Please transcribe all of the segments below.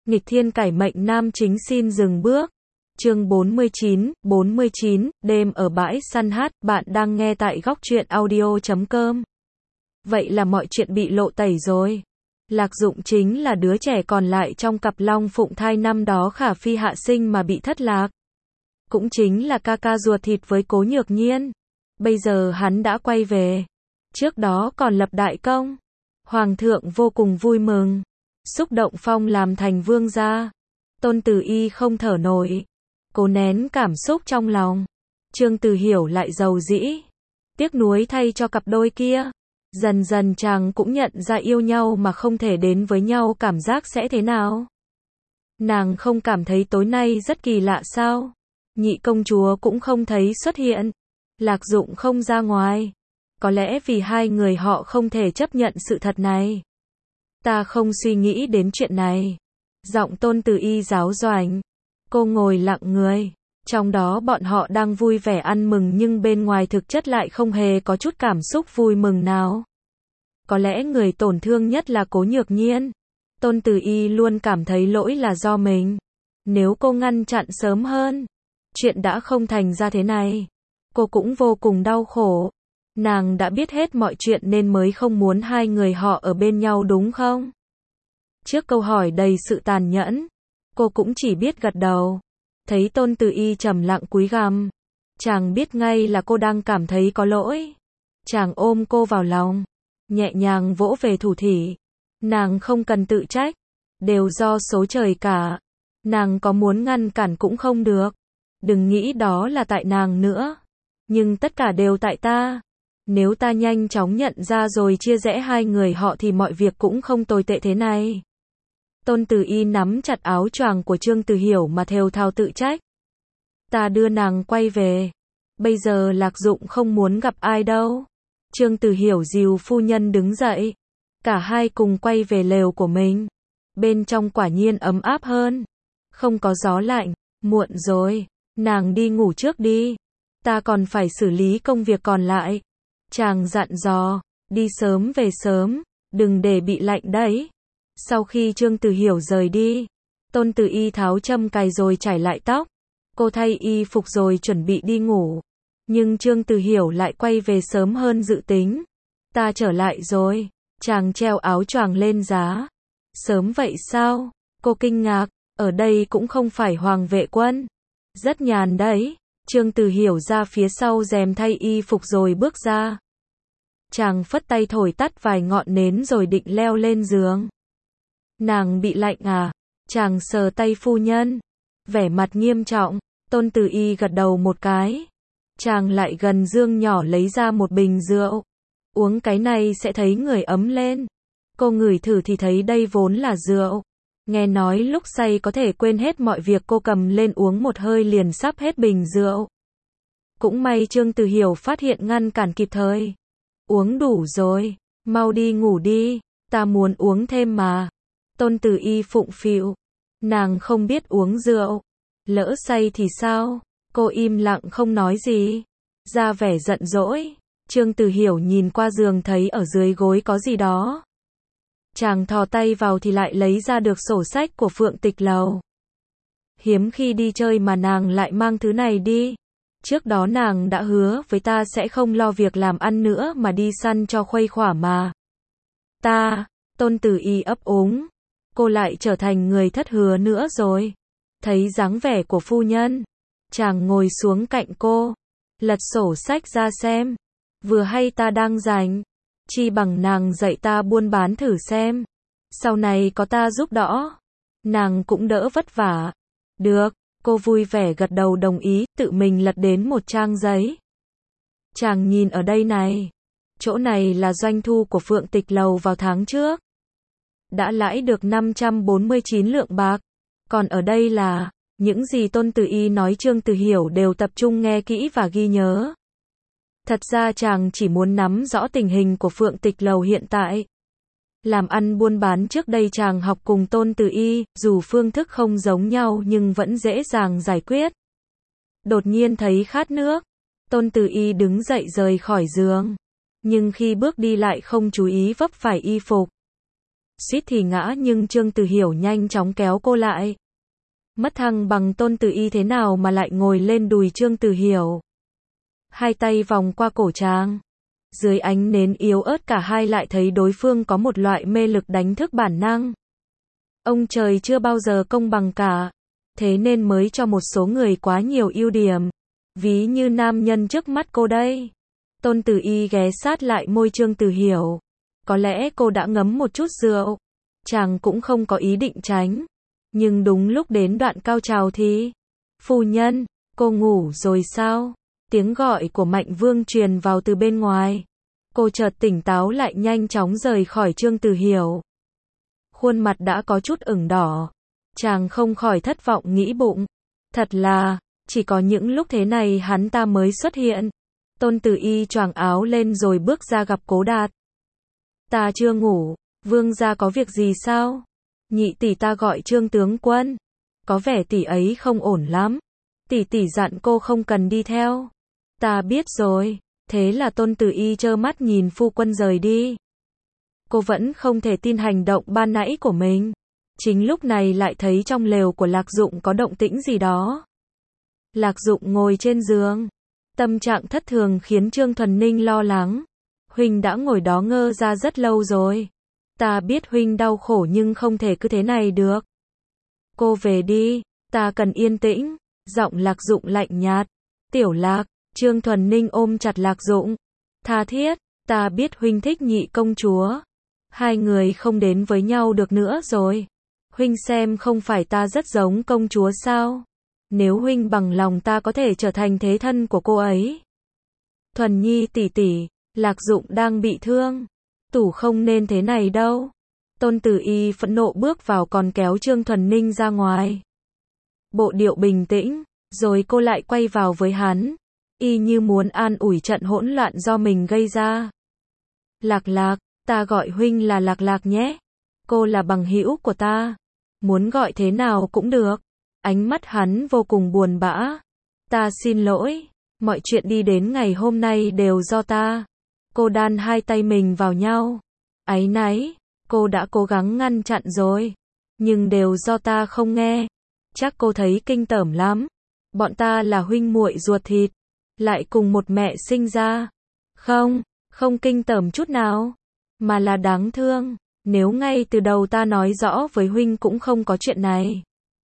Nghịch thiên cải mệnh nam chính xin dừng bước. Chương 49, đêm ở bãi săn hát, bạn đang nghe tại góc truyện audio.com. Vậy là mọi chuyện bị lộ tẩy rồi. Lạc Dụng chính là đứa trẻ còn lại trong cặp long phụng thai năm đó Khả Phi hạ sinh mà bị thất lạc. Cũng chính là ca ca ruột thịt với Cố Nhược Nhiên. Bây giờ hắn đã quay về. Trước đó còn lập đại công. Hoàng thượng vô cùng vui mừng. Xúc động phong làm thành vương gia. Tôn Từ Y không thở nổi. Cố nén cảm xúc trong lòng. Trương Từ Hiểu lại giàu dĩ. Tiếc nuối thay cho cặp đôi kia. Dần dần chàng cũng nhận ra yêu nhau mà không thể đến với nhau cảm giác sẽ thế nào. Nàng không cảm thấy tối nay rất kỳ lạ sao? Nhị công chúa cũng không thấy xuất hiện. Lạc Dụng không ra ngoài. Có lẽ vì hai người họ không thể chấp nhận sự thật này. Ta không suy nghĩ đến chuyện này. Giọng Tôn Từ Y giáo doảnh. Cô ngồi lặng người. Trong đó bọn họ đang vui vẻ ăn mừng nhưng bên ngoài thực chất lại không hề có chút cảm xúc vui mừng nào. Có lẽ người tổn thương nhất là Cố Nhược Nhiên. Tôn Từ Y luôn cảm thấy lỗi là do mình. Nếu cô ngăn chặn sớm hơn, chuyện đã không thành ra thế này. Cô cũng vô cùng đau khổ. Nàng đã biết hết mọi chuyện nên mới không muốn hai người họ ở bên nhau đúng không? Trước câu hỏi đầy sự tàn nhẫn, cô cũng chỉ biết gật đầu. Thấy Tôn Từ Y trầm lặng cúi gằm, chàng biết ngay là cô đang cảm thấy có lỗi. Chàng ôm cô vào lòng, nhẹ nhàng vỗ về thủ thỉ. Nàng không cần tự trách, đều do số trời cả. Nàng có muốn ngăn cản cũng không được. Đừng nghĩ đó là tại nàng nữa. Nhưng tất cả đều tại ta. Nếu ta nhanh chóng nhận ra rồi chia rẽ hai người họ thì mọi việc cũng không tồi tệ thế này. Tôn Từ Y nắm chặt áo choàng của Trương Từ Hiểu mà thều thào tự trách. Ta đưa nàng quay về. Bây giờ Lạc Dụng không muốn gặp ai đâu. Trương Từ Hiểu dìu phu nhân đứng dậy. Cả hai cùng quay về lều của mình. Bên trong quả nhiên ấm áp hơn. Không có gió lạnh. Muộn rồi. Nàng đi ngủ trước đi. Ta còn phải xử lý công việc còn lại. Chàng dặn dò. Đi sớm về sớm. Đừng để bị lạnh đấy. Sau khi Trương Từ Hiểu rời đi, Tôn Từ Y tháo châm cài rồi trải lại tóc. Cô thay y phục rồi chuẩn bị đi ngủ. Nhưng Trương Từ Hiểu lại quay về sớm hơn dự tính. Ta trở lại rồi. Chàng treo áo choàng lên giá. Sớm vậy sao? Cô kinh ngạc. Ở đây cũng không phải Hoàng vệ quân. Rất nhàn đấy. Trương Từ Hiểu ra phía sau rèm thay y phục rồi bước ra. Chàng phất tay thổi tắt vài ngọn nến rồi định leo lên giường. Nàng bị lạnh à? Chàng sờ tay phu nhân. Vẻ mặt nghiêm trọng. Tôn Từ Y gật đầu một cái. Chàng lại gần giường nhỏ lấy ra một bình rượu. Uống cái này sẽ thấy người ấm lên. Cô ngửi thử thì thấy đây vốn là rượu. Nghe nói lúc say có thể quên hết mọi việc. Cô cầm lên uống một hơi liền sắp hết bình rượu. Cũng may Trương Từ Hiểu phát hiện ngăn cản kịp thời. Uống đủ rồi. Mau đi ngủ đi. Ta muốn uống thêm mà. Tôn Từ Y phụng phịu. Nàng không biết uống rượu. Lỡ say thì sao? Cô im lặng không nói gì. Ra vẻ giận dỗi. Trương Từ Hiểu nhìn qua giường thấy ở dưới gối có gì đó. Chàng thò tay vào thì lại lấy ra được sổ sách của Phượng Tịch Lầu. Hiếm khi đi chơi mà nàng lại mang thứ này đi. Trước đó nàng đã hứa với ta sẽ không lo việc làm ăn nữa mà đi săn cho khuây khỏa mà. Tôn Từ Y ấp úng. Cô lại trở thành người thất hứa nữa rồi. Thấy dáng vẻ của phu nhân, chàng ngồi xuống cạnh cô, lật sổ sách ra xem. Vừa hay ta đang rảnh, chi bằng nàng dạy ta buôn bán thử xem. Sau này có ta giúp đỡ, nàng cũng đỡ vất vả. Được, cô vui vẻ gật đầu đồng ý, tự mình lật đến một trang giấy. Chàng nhìn ở đây này. Chỗ này là doanh thu của Phượng Tịch Lầu vào tháng trước. Đã lãi được 549 lượng bạc. Còn ở đây là những gì Tôn Từ Y nói. Trương Từ Hiểu đều tập trung nghe kỹ và ghi nhớ. Thật ra chàng chỉ muốn nắm rõ tình hình của Phượng Tịch Lầu hiện tại. Làm ăn buôn bán trước đây chàng học cùng Tôn Từ Y, dù phương thức không giống nhau nhưng vẫn dễ dàng giải quyết. Đột nhiên thấy khát nước, Tôn Từ Y đứng dậy rời khỏi giường. Nhưng khi bước đi lại không chú ý vấp phải y phục. suýt thì ngã nhưng Trương Tử Hiểu nhanh chóng kéo cô lại. Mất thăng bằng Tôn Tử Y thế nào mà lại ngồi lên đùi Trương Tử Hiểu. Hai tay vòng qua cổ chàng. Dưới ánh nến yếu ớt cả hai lại thấy đối phương có một loại mê lực đánh thức bản năng. Ông trời chưa bao giờ công bằng cả. Thế nên mới cho một số người quá nhiều ưu điểm. Ví như nam nhân trước mắt cô đây. Tôn Tử Y ghé sát lại môi Trương Tử Hiểu. Có lẽ cô đã ngấm một chút rượu. Chàng cũng không có ý định tránh. Nhưng đúng lúc đến đoạn cao trào thì... Phu nhân, cô ngủ rồi sao? Tiếng gọi của Mạnh Vương truyền vào từ bên ngoài. Cô chợt tỉnh táo lại nhanh chóng rời khỏi Trương Tử Hiểu. Khuôn mặt đã có chút ửng đỏ. Chàng không khỏi thất vọng nghĩ bụng. Thật là, chỉ có những lúc thế này hắn ta mới xuất hiện. Tôn Tử Y choàng áo lên rồi bước ra gặp Cố Đạt. Ta chưa ngủ, vương gia có việc gì sao? Nhị tỷ ta gọi Trương tướng quân. Có vẻ tỷ ấy không ổn lắm. Tỷ tỷ dặn cô không cần đi theo. Ta biết rồi. Thế là Tôn Tử Y trơ mắt nhìn phu quân rời đi. Cô vẫn không thể tin hành động ban nãy của mình. Chính lúc này lại thấy trong lều của Lạc Dụng có động tĩnh gì đó. Lạc Dụng ngồi trên giường. Tâm trạng thất thường khiến Trương Thuần Ninh lo lắng. Huynh đã ngồi đó ngơ ra rất lâu rồi. Ta biết huynh đau khổ nhưng không thể cứ thế này được. Cô về đi, ta cần yên tĩnh. Giọng Lạc Dụng lạnh nhạt. Tiểu Lạc, Trương Thuần Ninh ôm chặt Lạc Dụng. Tha thiết, ta biết huynh thích nhị công chúa. Hai người không đến với nhau được nữa rồi. Huynh xem không phải ta rất giống công chúa sao? Nếu huynh bằng lòng ta có thể trở thành thế thân của cô ấy. Thuần Nhi tỷ tỷ, Lạc Dụng đang bị thương. Tủ không nên thế này đâu. Tôn Tử Y phẫn nộ bước vào còn kéo Trương Thuần Ninh ra ngoài. Bộ điệu bình tĩnh, rồi cô lại quay vào với hắn. Y như muốn an ủi trận hỗn loạn do mình gây ra. Lạc Lạc, ta gọi huynh là Lạc Lạc nhé. Cô là bằng hữu của ta. Muốn gọi thế nào cũng được. Ánh mắt hắn vô cùng buồn bã. Ta xin lỗi. Mọi chuyện đi đến ngày hôm nay đều do ta. Cô đan hai tay mình vào nhau. Áy náy, cô đã cố gắng ngăn chặn rồi. Nhưng đều do ta không nghe. Chắc cô thấy kinh tởm lắm. Bọn ta là huynh muội ruột thịt. Lại cùng một mẹ sinh ra. Không, không kinh tởm chút nào. Mà là đáng thương. Nếu ngay từ đầu ta nói rõ với huynh cũng không có chuyện này.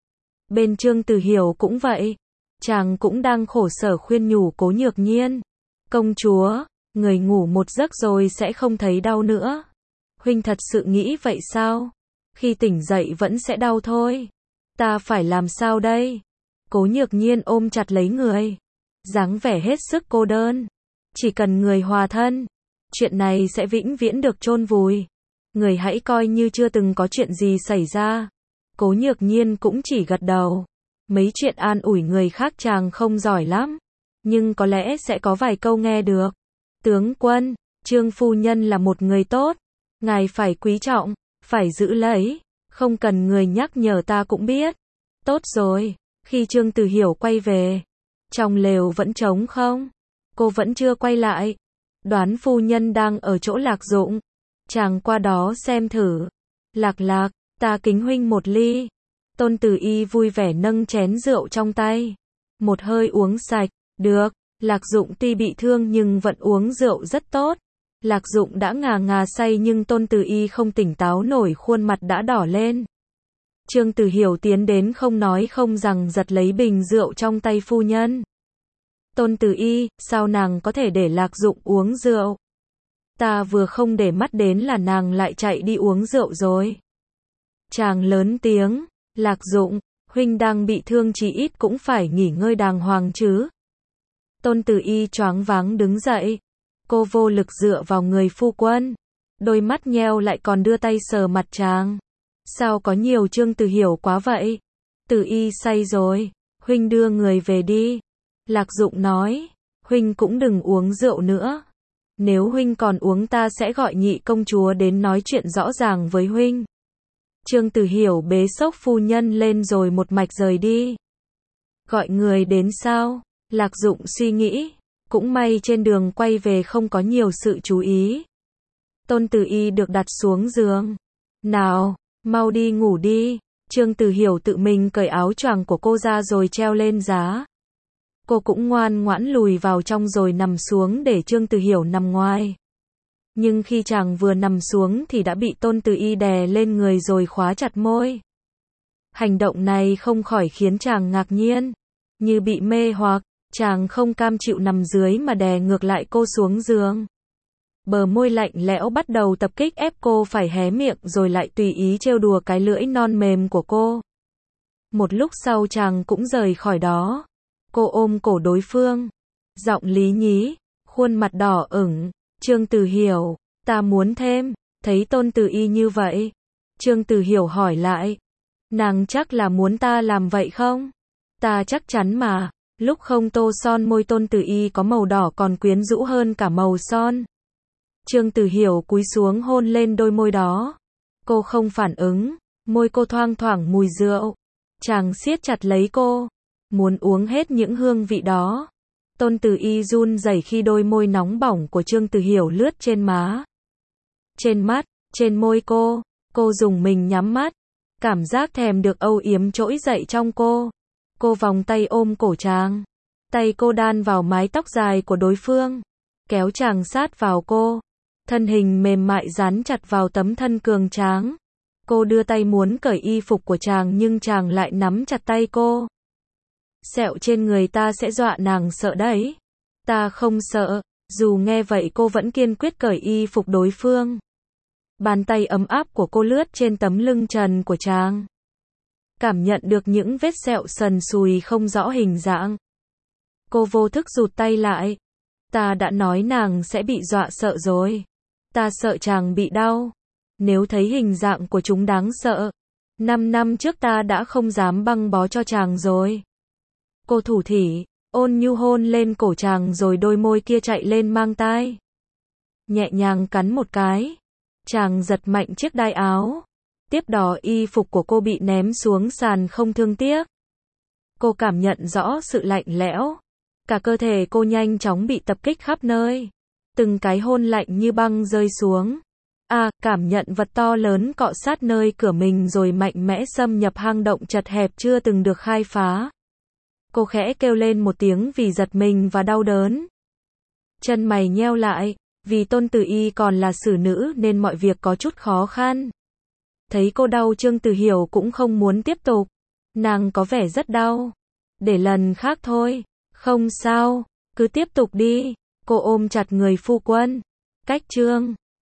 Bên Trương Tử Hiểu cũng vậy. Chàng cũng đang khổ sở khuyên nhủ Cố Nhược Nhiên. Công chúa, người ngủ một giấc rồi sẽ không thấy đau nữa. Huynh thật sự nghĩ vậy sao? Khi tỉnh dậy vẫn sẽ đau thôi. Ta phải làm sao đây? Cố Nhược Nhiên ôm chặt lấy người. Dáng vẻ hết sức cô đơn. Chỉ cần người hòa thân. Chuyện này sẽ vĩnh viễn được chôn vùi. Người hãy coi như chưa từng có chuyện gì xảy ra. Cố Nhược Nhiên cũng chỉ gật đầu. Mấy chuyện an ủi người khác chàng không giỏi lắm. Nhưng có lẽ sẽ có vài câu nghe được. Tướng quân, Trương phu nhân là một người tốt. Ngài phải quý trọng, phải giữ lấy. Không cần người nhắc nhở ta cũng biết. Tốt rồi, khi Trương Tử Hiểu quay về. Trong lều vẫn trống không? Cô vẫn chưa quay lại. Đoán phu nhân đang ở chỗ Lạc Dụng. Chàng qua đó xem thử. Lạc Lạc, ta kính huynh một ly. Tôn Tử Y vui vẻ nâng chén rượu trong tay. Một hơi uống sạch. Được, Lạc Dụng tuy bị thương nhưng vẫn uống rượu rất tốt. Lạc Dụng đã ngà ngà say nhưng Tôn Tử Y không tỉnh táo nổi, khuôn mặt đã đỏ lên. Trương Tử Hiểu tiến đến không nói không rằng giật lấy bình rượu trong tay phu nhân. Tôn Tử Y, sao nàng có thể để Lạc Dụng uống rượu? Ta vừa không để mắt đến là nàng lại chạy đi uống rượu rồi. Chàng lớn tiếng, Lạc Dụng, huynh đang bị thương chỉ ít cũng phải nghỉ ngơi đàng hoàng chứ. Tôn Tử Y choáng váng đứng dậy. Cô vô lực dựa vào người phu quân. Đôi mắt nheo lại còn đưa tay sờ mặt chàng. Sao có nhiều Trương Tử Hiểu quá vậy? Tử Y say rồi. Huynh đưa người về đi. Lạc Dụng nói. Huynh cũng đừng uống rượu nữa. Nếu huynh còn uống ta sẽ gọi nhị công chúa đến nói chuyện rõ ràng với huynh. Trương Tử Hiểu bế xốc phu nhân lên rồi một mạch rời đi. Gọi người đến sao? Lạc Dụng suy nghĩ. Cũng may trên đường quay về không có nhiều sự chú ý. Tôn Tử Y được đặt xuống giường. Nào, mau đi ngủ đi. Trương Từ Hiểu tự mình cởi áo choàng của cô ra rồi treo lên giá. Cô cũng ngoan ngoãn lùi vào trong rồi nằm xuống để Trương Từ Hiểu nằm ngoài. Nhưng khi chàng vừa nằm xuống thì đã bị Tôn Từ Y đè lên người rồi khóa chặt môi. Hành động này không khỏi khiến chàng ngạc nhiên. Như bị mê hoặc, chàng không cam chịu nằm dưới mà đè ngược lại cô xuống giường. Bờ môi lạnh lẽo bắt đầu tập kích ép cô phải hé miệng rồi lại tùy ý trêu đùa cái lưỡi non mềm của cô. Một lúc sau chàng cũng rời khỏi đó. Cô ôm cổ đối phương. Giọng lý nhí, khuôn mặt đỏ ửng. Trương Từ Hiểu, ta muốn thêm. Thấy Tôn Từ Y như vậy, Trương Từ Hiểu hỏi lại. Nàng chắc là muốn ta làm vậy không? Ta chắc chắn mà. Lúc không tô son môi Tôn Từ Y có màu đỏ còn quyến rũ hơn cả màu son. Trương Từ Hiểu cúi xuống hôn lên đôi môi đó. Cô không phản ứng, môi cô thoang thoảng mùi rượu. Chàng siết chặt lấy cô, muốn uống hết những hương vị đó. Tôn Từ Y run rẩy khi đôi môi nóng bỏng của Trương Từ Hiểu lướt trên má, trên mắt, trên môi cô. Cô dùng mình nhắm mắt. Cảm giác thèm được âu yếm trỗi dậy trong cô. Cô vòng tay ôm cổ chàng. Tay cô đan vào mái tóc dài của đối phương, kéo chàng sát vào cô. Thân hình mềm mại dán chặt vào tấm thân cường tráng. Cô đưa tay muốn cởi y phục của chàng nhưng chàng lại nắm chặt tay cô. Sẹo trên người ta sẽ dọa nàng sợ đấy. Ta không sợ. Dù nghe vậy cô vẫn kiên quyết cởi y phục đối phương. Bàn tay ấm áp của cô lướt trên tấm lưng trần của chàng. Cảm nhận được những vết sẹo sần sùi không rõ hình dạng. Cô vô thức rụt tay lại. Ta đã nói nàng sẽ bị dọa sợ rồi. Ta sợ chàng bị đau. Nếu thấy hình dạng của chúng đáng sợ. 5 năm trước ta đã không dám băng bó cho chàng rồi. Cô thủ thỉ, ôn nhu hôn lên cổ chàng rồi đôi môi kia chạy lên mang tai. Nhẹ nhàng cắn một cái. Chàng giật mạnh chiếc đai áo. Tiếp đó y phục của cô bị ném xuống sàn không thương tiếc. Cô cảm nhận rõ sự lạnh lẽo. Cả cơ thể cô nhanh chóng bị tập kích khắp nơi. Từng cái hôn lạnh như băng rơi xuống. Cảm nhận vật to lớn cọ sát nơi cửa mình rồi mạnh mẽ xâm nhập hang động chật hẹp chưa từng được khai phá. Cô khẽ kêu lên một tiếng vì giật mình và đau đớn. Chân mày nheo lại, vì Tôn Từ Y còn là xử nữ nên mọi việc có chút khó khăn. Thấy cô đau Trương Từ Hiểu cũng không muốn tiếp tục. Nàng có vẻ rất đau. Để lần khác thôi. Không sao, cứ tiếp tục đi. Cô ôm chặt người phu quân. Cách Trương